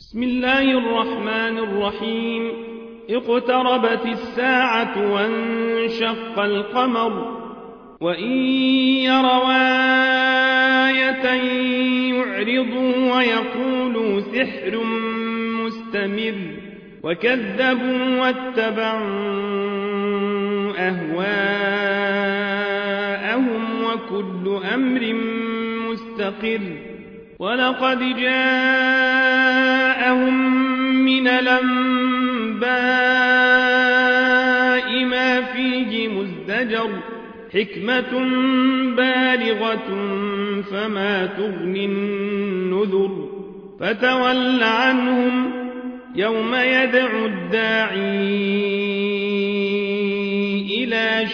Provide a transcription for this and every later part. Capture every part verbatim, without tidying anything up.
بسم الله الرحمن الرحيم اقتربت الساعة وانشق القمر وإن يروا آية يعرضوا ويقولوا سحر مستمر وكذبوا واتبعوا أهواءهم وكل أمر مستقر ولقد جاءهم من الأنباء ما فيه مزدجر حكمة بالغة فما تغني النذر فتول عنهم يوم يدعو الداعي إلى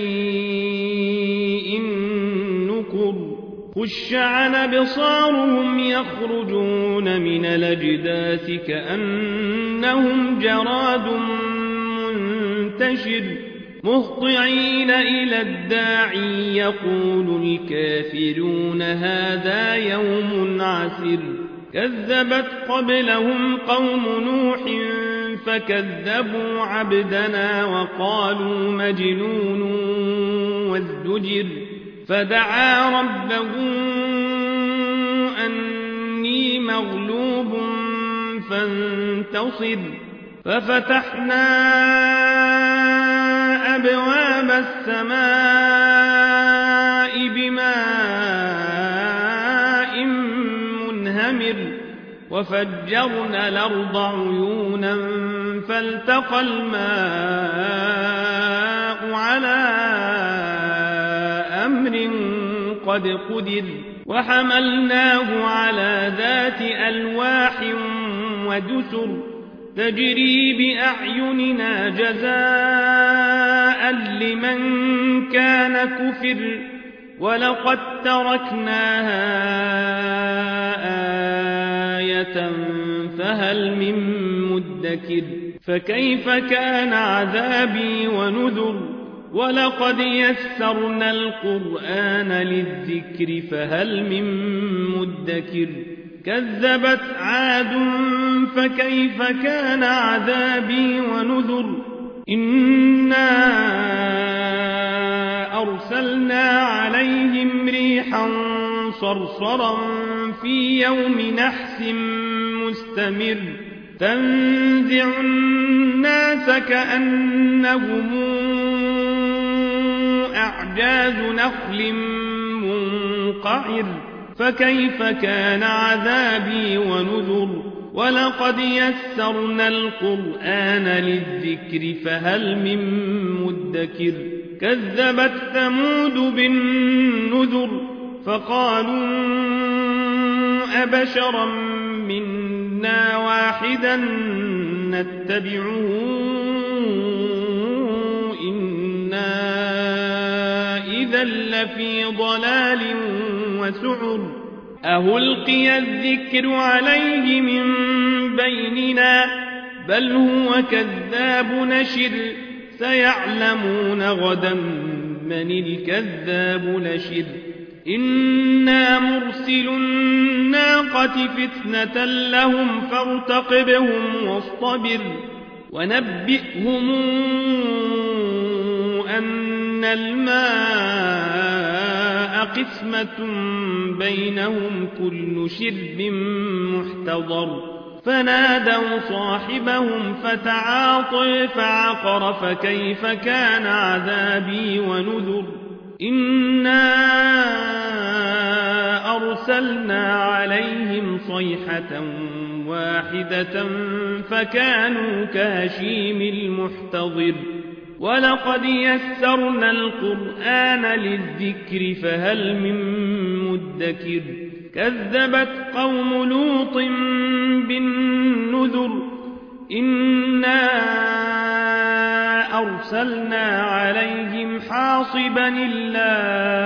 شيء نكر خش عن أبصارهم يخرجون من الأجداث كأنهم جراد منتشر مهطعين إلى الداعي يقول الكافرون هذا يوم عسر كذبت قبلهم قوم نوح فكذبوا عبدنا وقالوا مجنون وازدجر فدعا ربه أني مغلوب فانتصر ففتحنا أبواب السماء بماء منهمر وفجرنا الأرض عيونا فالتقى الماء على أمر قد قدر وحملناه على ذات ألواح ودسر تجري بأعيننا جزاء لمن كان كفر ولقد تركناها آية فهل من مدكر فكيف كان عذابي ونذر ولقد يسرنا القرآن للذكر فهل من مدكر كذبت عاد فكيف كان عذابي ونذر إنا أرسلنا عليهم ريحا صرصرا في يوم نحس مستمر تنزع الناس كأنهم أعجاز نخل منقعر فكيف كان عذابي ونذر ولقد يسرنا القرآن للذكر فهل من مدكر كذبت ثمود بالنذر فقالوا أبشرا منا واحدا نتبعه إنا إذا لفي ضلال وسعر أهلقي الذكر عليه من بيننا بل هو كذاب نشر سيعلمون غدا من الكذاب نشر إنا مرسل الناقة فتنة لهم فارتقبهم واصطبر ونبئهم أن الماء قسمة بينهم كل شرب محتضر فنادوا صاحبهم فتعاطى فعقر فكيف كان عذابي ونذر إنا أرسلنا عليهم صيحة واحدة فكانوا كهشيم المحتضر ولقد يسرنا القرآن للذكر فهل من مدكر كذبت قوم لوط بالنذر إنا أرسلنا عليهم حاصبا إلا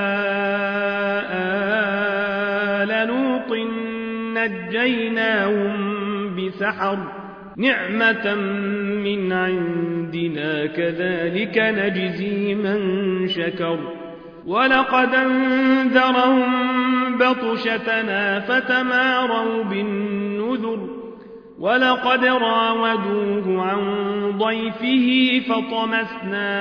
آل لوط نجيناهم بسحر نعمة من عندنا كذلك نجزي من شكر ولقد انذرهم بطشتنا فتماروا بالنذر ولقد راودوه عن ضيفه فطمسنا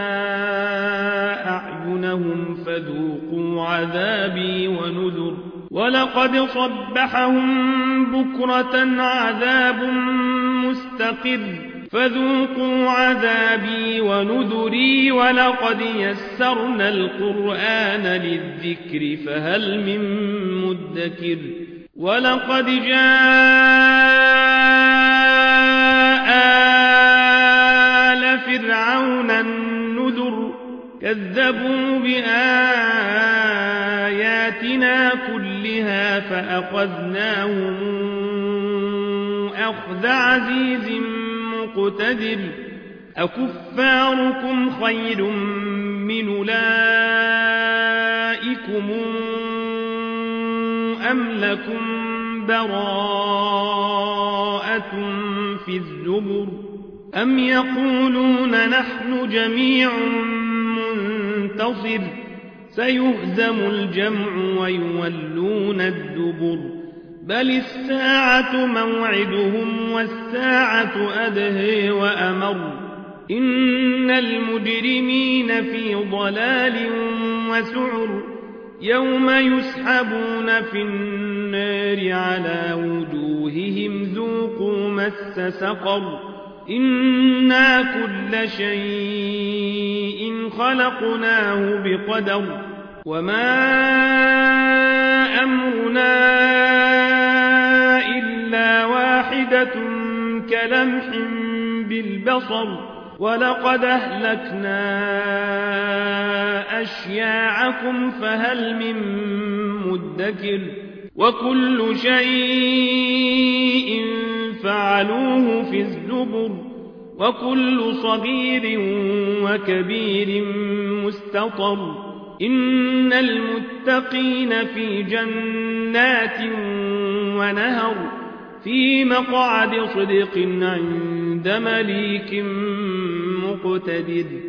أعينهم فذوقوا عذابي ونذر ولقد صبحهم بكرة عذاب مستقر فذوقوا عذابي ونذري ولقد يسرنا القرآن للذكر فهل من مدكر ولقد جاء آل فرعون النذر كذبوا بآياتنا كلها فأخذناهم أخذ عزيز مقتدر أكفاركم خير من أولئكم أم لكم براءة في الزبر أم يقولون نحن جميع منتصر سيهزم الجمع ويولون الدبر بل الساعة موعدهم والساعة أدهى وأمر إن المجرمين في ضلال وسعر يوم يسحبون في النار على وجوههم ذوقوا مس سقر إنا كل شيء خلقناه بقدر وما أمرنا إلا واحدة كلمح بالبصر ولقد أهلكنا أشياعكم فهل من مدكر وكل شيء فعلوه في الزبر وكل صغير وكبير مستطر إن المتقين في جنات ونهر في مقعد صدق عند مليك مقتدر